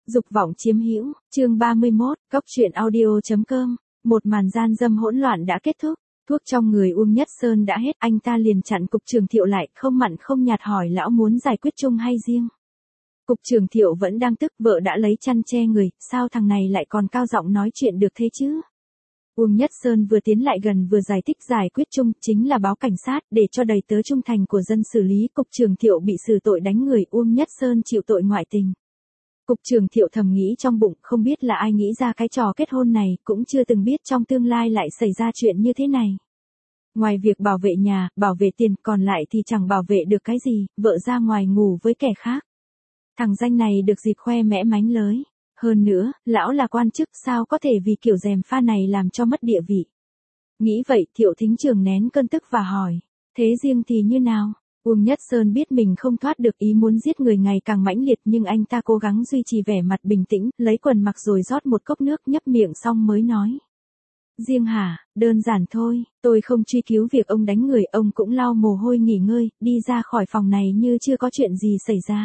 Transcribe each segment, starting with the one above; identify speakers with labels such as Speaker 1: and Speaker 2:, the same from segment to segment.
Speaker 1: Dục vọng chiếm hữu, chương 31, cốc truyện audio.com, một màn gian dâm hỗn loạn đã kết thúc, thuốc trong người Uông Nhất Sơn đã hết, anh ta liền chặn Cục Trường Thiệu lại, không mặn không nhạt hỏi lão muốn giải quyết chung hay riêng. Cục Trường Thiệu vẫn đang tức, vợ đã lấy chăn che người, sao thằng này lại còn cao giọng nói chuyện được thế chứ? Uông Nhất Sơn vừa tiến lại gần vừa giải thích giải quyết chung, chính là báo cảnh sát, để cho đầy tớ trung thành của dân xử lý. Cục Trường Thiệu bị xử tội đánh người, Uông Nhất Sơn chịu tội ngoại tình. Cục Trường Thiệu thầm nghĩ trong bụng, không biết là ai nghĩ ra cái trò kết hôn này, cũng chưa từng biết trong tương lai lại xảy ra chuyện như thế này. Ngoài việc bảo vệ nhà, bảo vệ tiền, còn lại thì chẳng bảo vệ được cái gì, vợ ra ngoài ngủ với kẻ khác. Thằng danh này được dịp khoe mẽ mánh lới. Hơn nữa, lão là quan chức, sao có thể vì kiểu gièm pha này làm cho mất địa vị. Nghĩ vậy, Thiệu Thính Trường nén cơn tức và hỏi, thế riêng thì như nào? Uông Nhất Sơn biết mình không thoát được ý muốn giết người ngày càng mãnh liệt, nhưng anh ta cố gắng duy trì vẻ mặt bình tĩnh, lấy quần mặc rồi rót một cốc nước, nhấp miệng xong mới nói. Riêng hả, đơn giản thôi, tôi không truy cứu việc ông đánh người, ông cũng lau mồ hôi nghỉ ngơi, đi ra khỏi phòng này như chưa có chuyện gì xảy ra.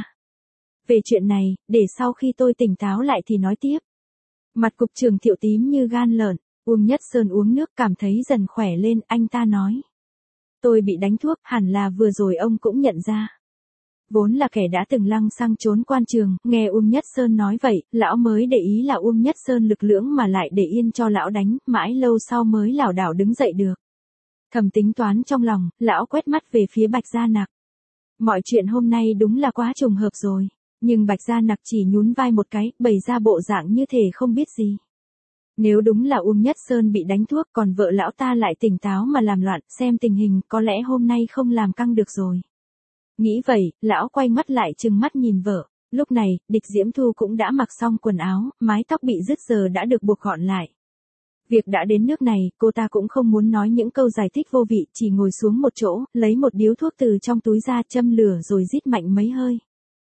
Speaker 1: Về chuyện này, để sau khi tôi tỉnh táo lại thì nói tiếp. Mặt Cục Trường Thiệu tím như gan lợn, Uông Nhất Sơn uống nước cảm thấy dần khỏe lên, anh ta nói. Tôi bị đánh thuốc, hẳn là vừa rồi ông cũng nhận ra. Vốn là kẻ đã từng lăng xăng trốn quan trường, nghe Uông Nhất Sơn nói vậy, lão mới để ý là Uông Nhất Sơn lực lưỡng mà lại để yên cho lão đánh, mãi lâu sau mới lảo đảo đứng dậy được. Thầm tính toán trong lòng, lão quét mắt về phía Bạch Gia Nặc. Mọi chuyện hôm nay đúng là quá trùng hợp rồi. Nhưng Bạch Gia Nặc chỉ nhún vai một cái, bày ra bộ dạng như thể không biết gì. Nếu đúng là Uông Nhất Sơn bị đánh thuốc, còn vợ lão ta lại tỉnh táo mà làm loạn, xem tình hình có lẽ hôm nay không làm căng được rồi. Nghĩ vậy, lão quay mắt lại trừng mắt nhìn vợ. Lúc này, Địch Diễm Thu cũng đã mặc xong quần áo, mái tóc bị rứt giờ đã được buộc gọn lại. Việc đã đến nước này, cô ta cũng không muốn nói những câu giải thích vô vị, chỉ ngồi xuống một chỗ, lấy một điếu thuốc từ trong túi ra, châm lửa rồi rít mạnh mấy hơi.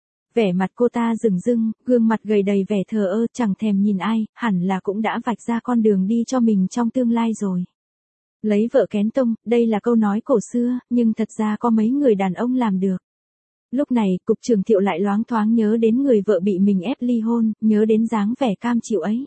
Speaker 1: Vẻ mặt cô ta rừng rưng, gương mặt gầy đầy vẻ thờ ơ, chẳng thèm nhìn ai, hẳn là cũng đã vạch ra con đường đi cho mình trong tương lai rồi. Lấy vợ kén tông, đây là câu nói cổ xưa, nhưng thật ra có mấy người đàn ông làm được. Lúc này, Cục Trường Thiệu lại loáng thoáng nhớ đến người vợ bị mình ép ly hôn, nhớ đến dáng vẻ cam chịu ấy.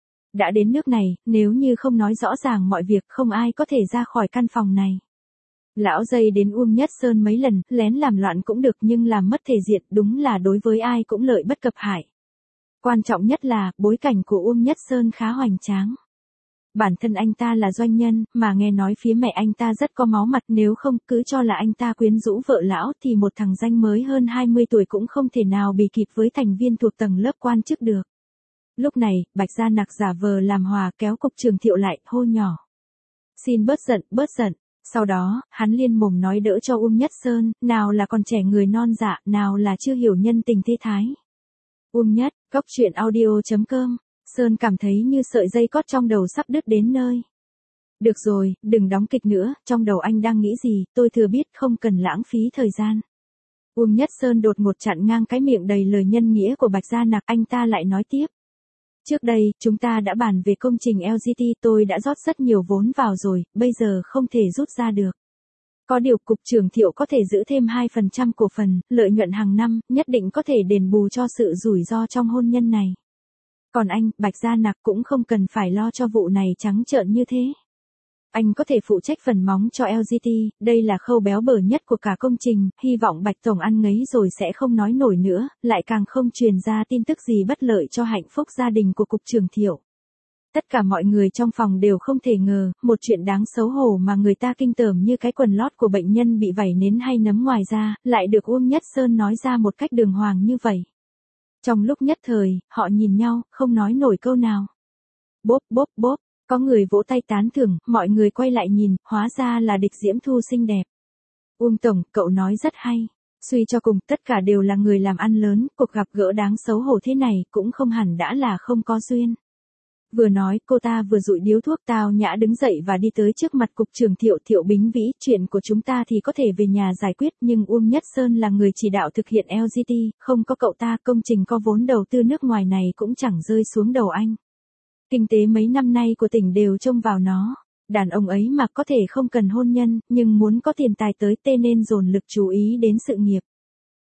Speaker 1: Đã đến nước này, nếu như không nói rõ ràng mọi việc, không ai có thể ra khỏi căn phòng này. Lão dây đến Uông Nhất Sơn mấy lần, lén làm loạn cũng được nhưng làm mất thể diện, đúng là đối với ai cũng lợi bất cập hại. Quan trọng nhất là, bối cảnh của Uông Nhất Sơn khá hoành tráng. Bản thân anh ta là doanh nhân, mà nghe nói phía mẹ anh ta rất có máu mặt, nếu không cứ cho là anh ta quyến rũ vợ lão thì một thằng danh mới hơn 20 tuổi cũng không thể nào bì kịp với thành viên thuộc tầng lớp quan chức được. Lúc này, Bạch Gia Nặc giả vờ làm hòa kéo Cục Trường Thiệu lại, hô nhỏ. Xin bớt giận, bớt giận. Sau đó, hắn liên mồm nói đỡ cho Uông Nhất Sơn, nào là còn trẻ người non dạ, nào là chưa hiểu nhân tình thế thái. Uông Nhất, cốc truyện audio.com, Sơn cảm thấy như sợi dây cót trong đầu sắp đứt đến nơi. Được rồi, đừng đóng kịch nữa, trong đầu anh đang nghĩ gì, tôi thừa biết, không cần lãng phí thời gian. Uông Nhất Sơn đột ngột chặn ngang cái miệng đầy lời nhân nghĩa của Bạch Gia Nặc, anh ta lại nói tiếp. Trước đây, chúng ta đã bàn về công trình LGT, tôi đã rót rất nhiều vốn vào rồi, bây giờ không thể rút ra được. Có điều Cục Trường Thiệu có thể giữ thêm 2% cổ phần, lợi nhuận hàng năm, nhất định có thể đền bù cho sự rủi ro trong hôn nhân này. Còn anh, Bạch Gia Nặc cũng không cần phải lo cho vụ này trắng trợn như thế. Anh có thể phụ trách phần móng cho LGT, đây là khâu béo bở nhất của cả công trình, hy vọng Bạch Tổng ăn ngấy rồi sẽ không nói nổi nữa, lại càng không truyền ra tin tức gì bất lợi cho hạnh phúc gia đình của Cục Trường Thiệu. Tất cả mọi người trong phòng đều không thể ngờ, một chuyện đáng xấu hổ mà người ta kinh tởm như cái quần lót của bệnh nhân bị vảy nến hay nấm ngoài ra, lại được Uông Nhất Sơn nói ra một cách đường hoàng như vậy. Trong lúc nhất thời, họ nhìn nhau, không nói nổi câu nào. Bốp bốp bốp. Có người vỗ tay tán thưởng, mọi người quay lại nhìn, hóa ra là Địch Diễm Thu xinh đẹp. Uông Tổng, cậu nói rất hay. Suy cho cùng, tất cả đều là người làm ăn lớn, cuộc gặp gỡ đáng xấu hổ thế này, cũng không hẳn đã là không có duyên. Vừa nói, cô ta vừa dụi điếu thuốc, tao nhã đứng dậy và đi tới trước mặt Cục Trường Thiệu. Thiệu Bính Vĩ, chuyện của chúng ta thì có thể về nhà giải quyết, nhưng Uông Nhất Sơn là người chỉ đạo thực hiện LGT, không có cậu ta, công trình có vốn đầu tư nước ngoài này cũng chẳng rơi xuống đầu anh. Kinh tế mấy năm nay của tỉnh đều trông vào nó. Đàn ông ấy mà có thể không cần hôn nhân, nhưng muốn có tiền tài tới tê nên dồn lực chú ý đến sự nghiệp.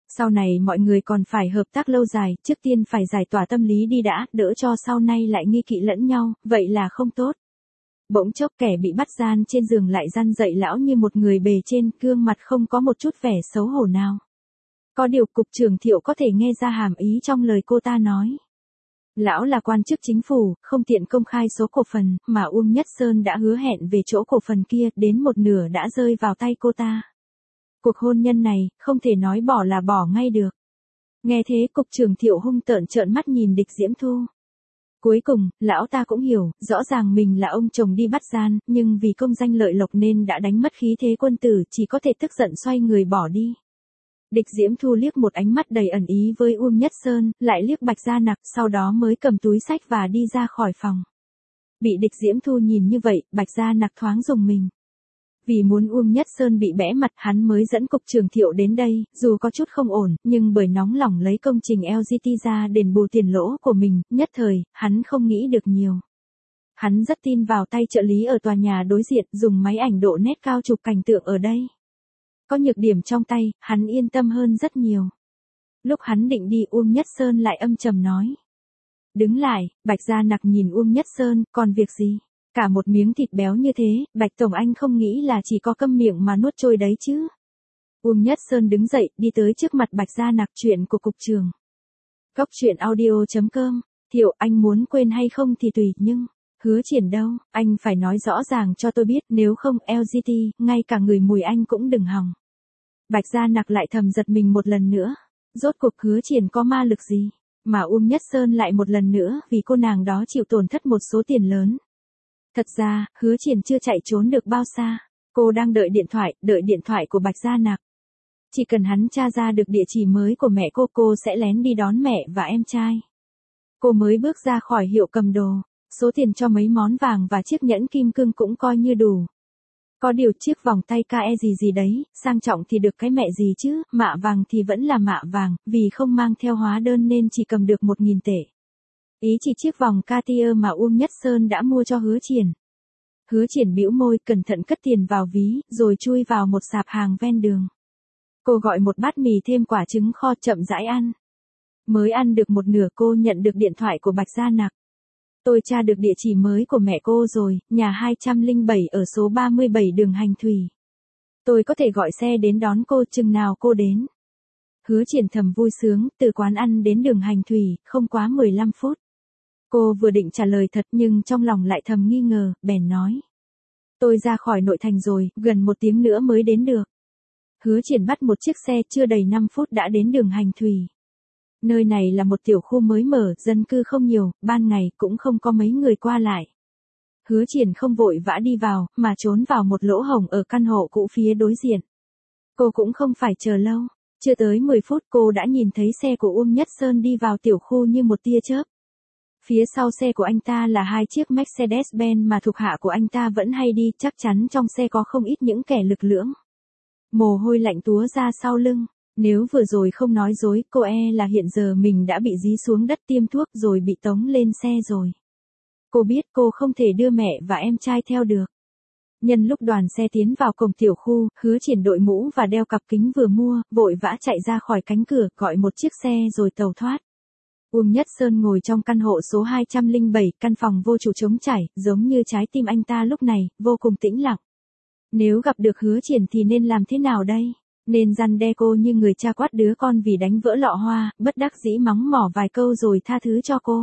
Speaker 1: Sau này mọi người còn phải hợp tác lâu dài, trước tiên phải giải tỏa tâm lý đi đã, đỡ cho sau này lại nghi kỵ lẫn nhau, vậy là không tốt. Bỗng chốc kẻ bị bắt gian trên giường lại răn dậy lão như một người bề trên, gương mặt không có một chút vẻ xấu hổ nào. Có điều cục trưởng Thiệu có thể nghe ra hàm ý trong lời cô ta nói. Lão là quan chức chính phủ, không tiện công khai số cổ phần, mà Uông Nhất Sơn đã hứa hẹn về chỗ cổ phần kia, đến một nửa đã rơi vào tay cô ta. Cuộc hôn nhân này, không thể nói bỏ là bỏ ngay được. Nghe thế cục trưởng Thiệu hung tợn trợn mắt nhìn Địch Diễm Thu. Cuối cùng, lão ta cũng hiểu, rõ ràng mình là ông chồng đi bắt gian, nhưng vì công danh lợi lộc nên đã đánh mất khí thế quân tử, chỉ có thể tức giận xoay người bỏ đi. Địch Diễm Thu liếc một ánh mắt đầy ẩn ý với Uông Nhất Sơn, lại liếc Bạch Gia Nặc, sau đó mới cầm túi xách và đi ra khỏi phòng. Bị Địch Diễm Thu nhìn như vậy, Bạch Gia Nặc thoáng rùng mình. Vì muốn Uông Nhất Sơn bị bẽ mặt, hắn mới dẫn cục trưởng Thiệu đến đây, dù có chút không ổn, nhưng bởi nóng lòng lấy công trình LGT ra đền bù tiền lỗ của mình, nhất thời, hắn không nghĩ được nhiều. Hắn rất tin vào tay trợ lý ở tòa nhà đối diện, dùng máy ảnh độ nét cao chụp cảnh tượng ở đây. Có nhược điểm trong tay, hắn yên tâm hơn rất nhiều. Lúc hắn định đi, Uông Nhất Sơn lại âm trầm nói. Đứng lại, Bạch Gia Nặc nhìn Uông Nhất Sơn, còn việc gì? Cả một miếng thịt béo như thế, Bạch Tổng anh không nghĩ là chỉ có câm miệng mà nuốt trôi đấy chứ. Uông Nhất Sơn đứng dậy, đi tới trước mặt Bạch Gia Nặc. Chuyện của cục trưởng. Cốc truyện audio.com. Thiệu, anh muốn quên hay không thì tùy, nhưng Hứa Triển đâu, anh phải nói rõ ràng cho tôi biết, nếu không LGT, ngay cả người mùi anh cũng đừng hòng. Bạch Gia Nặc lại thầm giật mình một lần nữa. Rốt cuộc Hứa Triển có ma lực gì, mà Uông Nhất Sơn lại một lần nữa vì cô nàng đó chịu tổn thất một số tiền lớn. Thật ra, Hứa Triển chưa chạy trốn được bao xa. Cô đang đợi điện thoại của Bạch Gia Nặc. Chỉ cần hắn tra ra được địa chỉ mới của mẹ cô sẽ lén đi đón mẹ và em trai. Cô mới bước ra khỏi hiệu cầm đồ. Số tiền cho mấy món vàng và chiếc nhẫn kim cương cũng coi như đủ. Có điều chiếc vòng tay KE gì đấy, sang trọng thì được cái mẹ gì chứ, mạ vàng thì vẫn là mạ vàng, vì không mang theo hóa đơn nên chỉ cầm được 1.000 tệ. Ý chỉ chiếc vòng Cartier mà Uông Nhất Sơn đã mua cho Hứa Triển. Hứa Triển bĩu môi, cẩn thận cất tiền vào ví, rồi chui vào một sạp hàng ven đường. Cô gọi một bát mì thêm quả trứng kho, chậm rãi ăn. Mới ăn được một nửa cô nhận được điện thoại của Bạch Gia Nặc. Tôi tra được địa chỉ mới của mẹ cô rồi, nhà 207 ở số 37 đường Hành Thủy. Tôi có thể gọi xe đến đón cô chừng nào cô đến. Hứa Triển thầm vui sướng, từ quán ăn đến đường Hành Thủy, không quá 15 phút. Cô vừa định trả lời thật nhưng trong lòng lại thầm nghi ngờ, bèn nói. Tôi ra khỏi nội thành rồi, gần 1 tiếng nữa mới đến được. Hứa Triển bắt một chiếc xe chưa đầy 5 phút đã đến đường Hành Thủy. Nơi này là một tiểu khu mới mở, dân cư không nhiều, ban ngày cũng không có mấy người qua lại. Hứa Triển không vội vã đi vào, mà trốn vào một lỗ hổng ở căn hộ cũ phía đối diện. Cô cũng không phải chờ lâu, chưa tới 10 phút cô đã nhìn thấy xe của Uông Nhất Sơn đi vào tiểu khu như một tia chớp. Phía sau xe của anh ta là 2 chiếc Mercedes-Benz mà thuộc hạ của anh ta vẫn hay đi, chắc chắn trong xe có không ít những kẻ lực lưỡng. Mồ hôi lạnh túa ra sau lưng. Nếu vừa rồi không nói dối, cô là hiện giờ mình đã bị dí xuống đất tiêm thuốc rồi bị tống lên xe rồi. Cô biết cô không thể đưa mẹ và em trai theo được. Nhân lúc đoàn xe tiến vào cổng tiểu khu, Hứa Triển đội mũ và đeo cặp kính vừa mua, vội vã chạy ra khỏi cánh cửa, gọi một chiếc xe rồi tàu thoát. Uông Nhất Sơn ngồi trong căn hộ số 207, căn phòng vô chủ trống trải, giống như trái tim anh ta lúc này, vô cùng tĩnh lặng. Nếu gặp được Hứa Triển thì nên làm thế nào đây? Nên răn đe cô như người cha quát đứa con vì đánh vỡ lọ hoa, bất đắc dĩ mắng mỏ vài câu rồi tha thứ cho cô.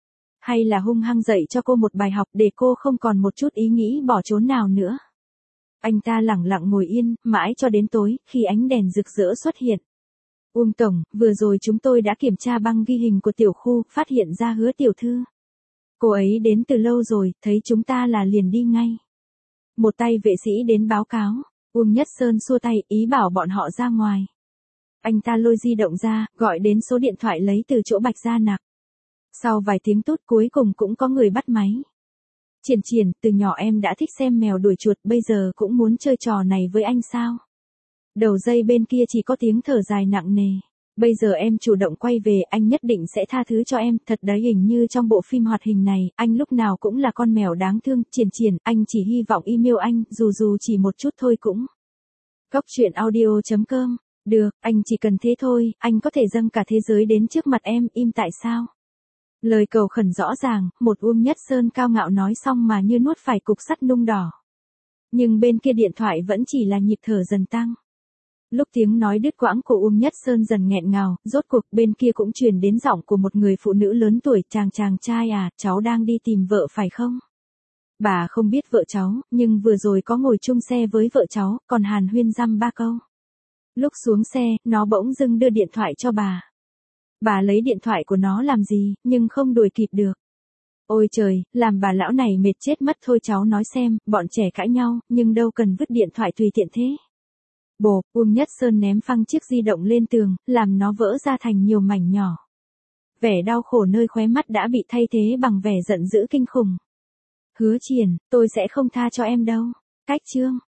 Speaker 1: Hay là hung hăng dạy cho cô một bài học để cô không còn một chút ý nghĩ bỏ trốn nào nữa. Anh ta lẳng lặng ngồi yên, mãi cho đến tối, khi ánh đèn rực rỡ xuất hiện. Uông Tổng, vừa rồi chúng tôi đã kiểm tra băng ghi hình của tiểu khu, phát hiện ra Hứa tiểu thư. Cô ấy đến từ lâu rồi, thấy chúng ta là liền đi ngay. Một tay vệ sĩ đến báo cáo. Uông Nhất Sơn xua tay, ý bảo bọn họ ra ngoài. Anh ta lôi di động ra, gọi đến số điện thoại lấy từ chỗ Bạch Gia Nặc. Sau vài tiếng tút cuối cùng cũng có người bắt máy. Triển, từ nhỏ em đã thích xem mèo đuổi chuột, bây giờ cũng muốn chơi trò này với anh sao? Đầu dây bên kia chỉ có tiếng thở dài nặng nề. Bây giờ em chủ động quay về, anh nhất định sẽ tha thứ cho em, thật đấy, hình như trong bộ phim hoạt hình này, anh lúc nào cũng là con mèo đáng thương. Triển, anh chỉ hy vọng email anh, dù chỉ một chút thôi cũng. Cốc truyện audio.com Được, anh chỉ cần thế thôi, anh có thể dâng cả thế giới đến trước mặt em, im tại sao? Lời cầu khẩn rõ ràng, một Uông Nhất Sơn cao ngạo nói xong mà như nuốt phải cục sắt nung đỏ. Nhưng bên kia điện thoại vẫn chỉ là nhịp thở dần tăng. Lúc tiếng nói đứt quãng của Uông Nhất Sơn dần nghẹn ngào, rốt cuộc bên kia cũng truyền đến giọng của một người phụ nữ lớn tuổi, chàng trai à, cháu đang đi tìm vợ phải không? Bà không biết vợ cháu, nhưng vừa rồi có ngồi chung xe với vợ cháu, còn hàn huyên dăm ba câu. Lúc xuống xe, nó bỗng dưng đưa điện thoại cho bà. Bà lấy điện thoại của nó làm gì, nhưng không đuổi kịp được. Ôi trời, làm bà lão này mệt chết mất thôi, cháu nói xem, bọn trẻ cãi nhau, nhưng đâu cần vứt điện thoại tùy tiện thế. Bộp, Uông Nhất Sơn ném phăng chiếc di động lên tường, làm nó vỡ ra thành nhiều mảnh nhỏ. Vẻ đau khổ nơi khóe mắt đã bị thay thế bằng vẻ giận dữ kinh khủng. Hứa Triển, tôi sẽ không tha cho em đâu. Cách chương